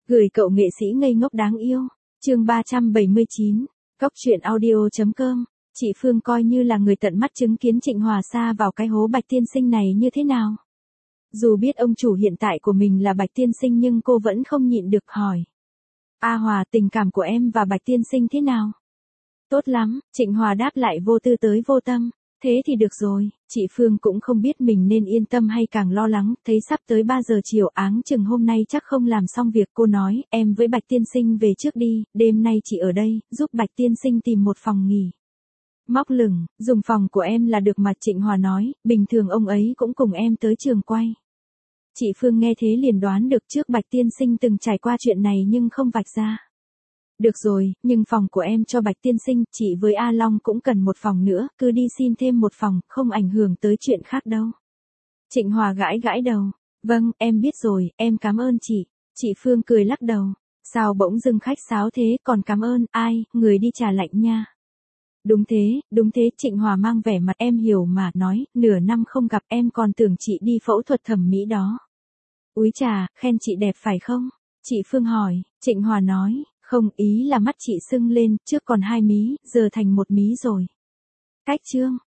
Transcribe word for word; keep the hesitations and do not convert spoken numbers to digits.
Gửi cậu nghệ sĩ ngây ngốc đáng yêu. Chương ba trăm bảy mươi chín. Cóc truyện audio.com. Chị Phương coi như là người tận mắt chứng kiến Trịnh Hòa sa vào cái hố Bạch tiên sinh này như thế nào. Dù biết ông chủ hiện tại của mình là Bạch tiên sinh nhưng cô vẫn không nhịn được hỏi. A Hòa, tình cảm của em và Bạch tiên sinh thế nào? Tốt lắm, Trịnh Hòa đáp lại vô tư tới vô tâm. Thế thì được rồi, chị Phương cũng không biết mình nên yên tâm hay càng lo lắng, thấy sắp tới ba giờ chiều áng chừng hôm nay chắc không làm xong việc. Cô nói, em với Bạch tiên sinh về trước đi, đêm nay chị ở đây, giúp Bạch tiên sinh tìm một phòng nghỉ. Móc lửng, dùng phòng của em là được mà. Trịnh Hòa nói, bình thường ông ấy cũng cùng em tới trường quay. Chị Phương nghe thế liền đoán được trước Bạch tiên sinh từng trải qua chuyện này nhưng không vạch ra. Được rồi, nhưng phòng của em cho Bạch tiên sinh, chị với A Long cũng cần một phòng nữa, cứ đi xin thêm một phòng, không ảnh hưởng tới chuyện khác đâu. Trịnh Hòa gãi gãi đầu. Vâng, em biết rồi, em cảm ơn chị. Chị Phương cười lắc đầu. Sao bỗng dưng khách sáo thế, còn cảm ơn, ai, người đi trà lạnh nha. Đúng thế, đúng thế. Trịnh Hòa mang vẻ mặt em hiểu mà, nói, nửa năm không gặp em còn tưởng chị đi phẫu thuật thẩm mỹ đó. Úi trà, khen chị đẹp phải không? Chị Phương hỏi. Trịnh Hòa nói. Không, ý là mắt chị sưng lên, trước còn hai mí, giờ thành một mí rồi. Cách chương.